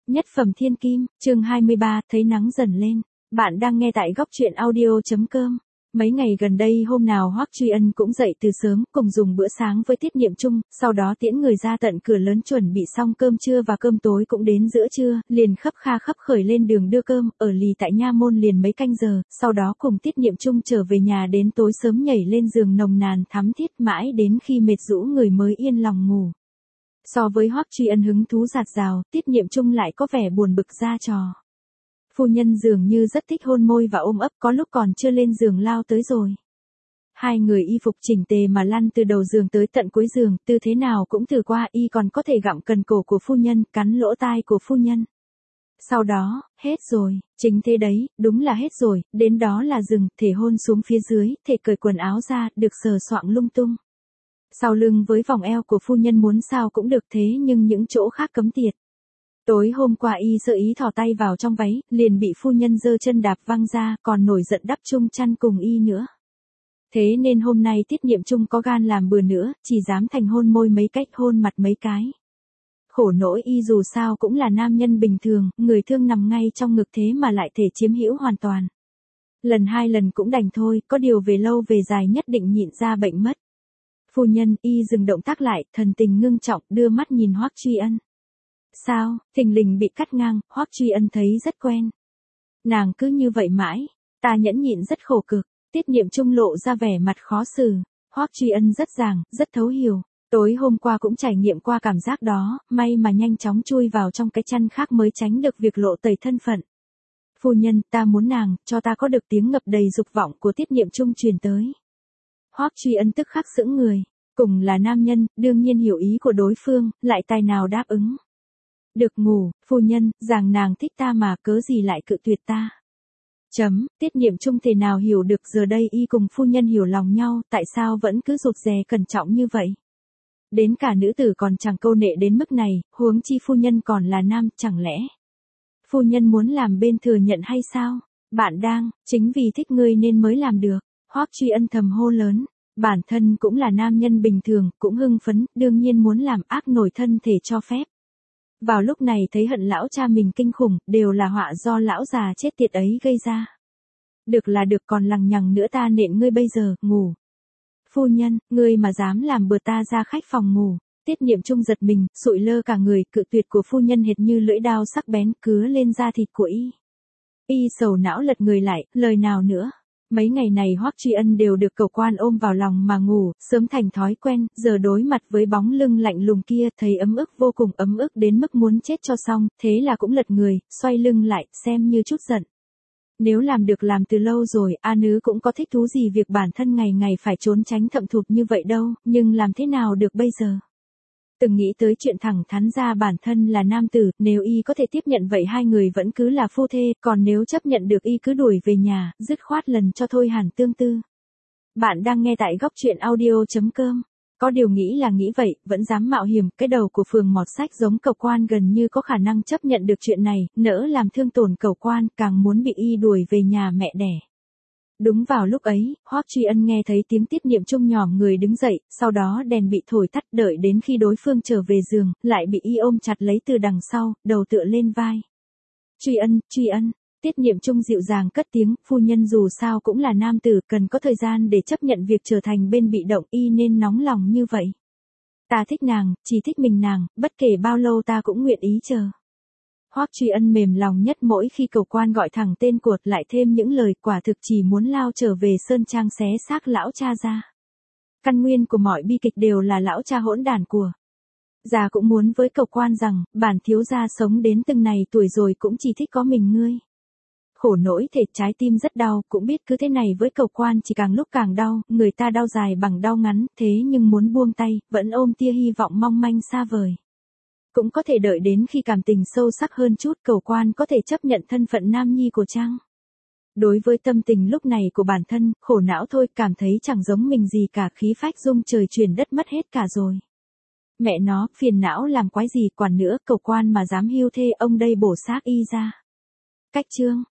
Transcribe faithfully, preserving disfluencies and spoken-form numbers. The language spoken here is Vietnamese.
Nhất phẩm thiên kim, chương hai mươi ba, thấy nắng dần lên. Bạn đang nghe tại góc truyện audio chấm com. Mấy ngày gần đây hôm nào Hoắc Truy Ân cũng dậy từ sớm, cùng dùng bữa sáng với Tiết Niệm Trung, sau đó tiễn người ra tận cửa lớn chuẩn bị xong cơm trưa và cơm tối cũng đến giữa trưa, liền khấp kha khấp khởi lên đường đưa cơm, ở lì tại nha môn liền mấy canh giờ, sau đó cùng Tiết Niệm Trung trở về nhà đến tối sớm nhảy lên giường nồng nàn thắm thiết mãi đến khi mệt rũ người mới yên lòng ngủ. So với Hoắc Truy Ân hứng thú dạt dào, Tiết Niệm Trung lại có vẻ buồn bực ra trò. Phu nhân dường như rất thích hôn môi và ôm ấp, có lúc còn chưa lên giường lao tới rồi. Hai người y phục chỉnh tề mà lăn từ đầu giường tới tận cuối giường, tư thế nào cũng thử qua, y còn có thể gặm cần cổ của phu nhân, cắn lỗ tai của phu nhân. Sau đó, hết rồi, chính thế đấy, đúng là hết rồi, đến đó là dừng, thể hôn xuống phía dưới, thể cởi quần áo ra, được sờ soạng lung tung. Sau lưng với vòng eo của phu nhân muốn sao cũng được, thế nhưng những chỗ khác cấm tiệt. Tối hôm qua y sơ ý thò tay vào trong váy, liền bị phu nhân giơ chân đạp văng ra, còn nổi giận đắp chung chăn cùng y nữa. Thế nên hôm nay Tiết Niệm Trung có gan làm bừa nữa, chỉ dám thành hôn môi mấy cách, hôn mặt mấy cái. Khổ nỗi y dù sao cũng là nam nhân bình thường, người thương nằm ngay trong ngực thế mà lại thể chiếm hữu hoàn toàn. Lần hai lần cũng đành thôi, có điều về lâu về dài nhất định nhịn ra bệnh mất. Phu nhân, y dừng động tác lại, thần tình ngưng trọng, đưa mắt nhìn Hoắc Truy Ân. Sao, thình lình bị cắt ngang, Hoắc Truy Ân thấy rất quen. Nàng cứ như vậy mãi, ta nhẫn nhịn rất khổ cực, Tiết Niệm Trung lộ ra vẻ mặt khó xử. Hoắc Truy Ân rất giảng, rất thấu hiểu, tối hôm qua cũng trải nghiệm qua cảm giác đó, may mà nhanh chóng chui vào trong cái chăn khác mới tránh được việc lộ tẩy thân phận. Phu nhân, ta muốn nàng, cho ta có được tiếng ngập đầy dục vọng của Tiết Niệm Trung truyền tới. Hoắc Truy Ân tức khắc sững người, cùng là nam nhân, đương nhiên hiểu ý của đối phương, lại tài nào đáp ứng. Được ngủ, phu nhân, rằng nàng thích ta mà cớ gì lại cự tuyệt ta. Chấm, Tiết Niệm Trung thể nào hiểu được giờ đây y cùng phu nhân hiểu lòng nhau, tại sao vẫn cứ rụt rè cẩn trọng như vậy. Đến cả nữ tử còn chẳng câu nệ đến mức này, huống chi phu nhân còn là nam, chẳng lẽ. Phu nhân muốn làm bên thừa nhận hay sao? Bạn đang, chính vì thích ngươi nên mới làm được. Hoắc Truy Ân thầm hô lớn, bản thân cũng là nam nhân bình thường, cũng hưng phấn, đương nhiên muốn làm ác nổi thân thể cho phép. Vào lúc này thấy hận lão cha mình kinh khủng, đều là họa do lão già chết tiệt ấy gây ra. Được là được, còn lằng nhằng nữa, ta nện ngươi bây giờ, ngủ. Phu nhân, ngươi mà dám làm bừa ta ra khách phòng ngủ. Tiết Niệm Trung giật mình, sụi lơ cả người, cự tuyệt của phu nhân hệt như lưỡi dao sắc bén cứa lên da thịt của y. Y sầu não lật người lại, lời nào nữa. Mấy ngày này Hoắc Truy Ân đều được cẩu quan ôm vào lòng mà ngủ, sớm thành thói quen, giờ đối mặt với bóng lưng lạnh lùng kia, thấy ấm ức vô cùng, ấm ức đến mức muốn chết cho xong, thế là cũng lật người, xoay lưng lại, xem như chút giận. Nếu làm được làm từ lâu rồi, A Nứ cũng có thích thú gì việc bản thân ngày ngày phải trốn tránh thậm thụt như vậy đâu, nhưng làm thế nào được bây giờ? Từng nghĩ tới chuyện thẳng thắn ra bản thân là nam tử, nếu y có thể tiếp nhận vậy hai người vẫn cứ là phu thê, còn nếu chấp nhận được y cứ đuổi về nhà, dứt khoát lần cho thôi hẳn tương tư. Bạn đang nghe tại góc truyện audio chấm com. Có điều nghĩ là nghĩ vậy, vẫn dám mạo hiểm, cái đầu của phường mọt sách giống cẩu quan gần như có khả năng chấp nhận được chuyện này, nỡ làm thương tổn cẩu quan, càng muốn bị y đuổi về nhà mẹ đẻ. Đúng vào lúc ấy, Hoắc Truy Ân nghe thấy tiếng Tiết Niệm Trung nhòm người đứng dậy, sau đó đèn bị thổi tắt, đợi đến khi đối phương trở về giường, lại bị y ôm chặt lấy từ đằng sau, đầu tựa lên vai. Truy Ân, Truy Ân, Tiết Niệm Trung dịu dàng cất tiếng, phu nhân dù sao cũng là nam tử, cần có thời gian để chấp nhận việc trở thành bên bị động, y nên nóng lòng như vậy. Ta thích nàng, chỉ thích mình nàng, bất kể bao lâu ta cũng nguyện ý chờ. Hoắc Truy Ân mềm lòng nhất mỗi khi cẩu quan gọi thẳng tên của, lại thêm những lời quả thực chỉ muốn lao trở về sơn trang xé xác lão cha ra. Căn nguyên của mọi bi kịch đều là lão cha hỗn đản của. Già cũng muốn với cẩu quan rằng, bản thiếu gia sống đến từng này tuổi rồi cũng chỉ thích có mình ngươi. Khổ nỗi thể trái tim rất đau, cũng biết cứ thế này với cẩu quan chỉ càng lúc càng đau, người ta đau dài bằng đau ngắn, thế nhưng muốn buông tay, vẫn ôm tia hy vọng mong manh xa vời. Cũng có thể đợi đến khi cảm tình sâu sắc hơn chút, cẩu quan có thể chấp nhận thân phận nam nhi của Trang. Đối với tâm tình lúc này của bản thân, khổ não thôi, cảm thấy chẳng giống mình gì cả, khí phách rung trời chuyển đất mất hết cả rồi. Mẹ nó, phiền não làm quái gì, quản nữa, cẩu quan mà dám hiu thê ông đây bổ xác y ra. Cách chương.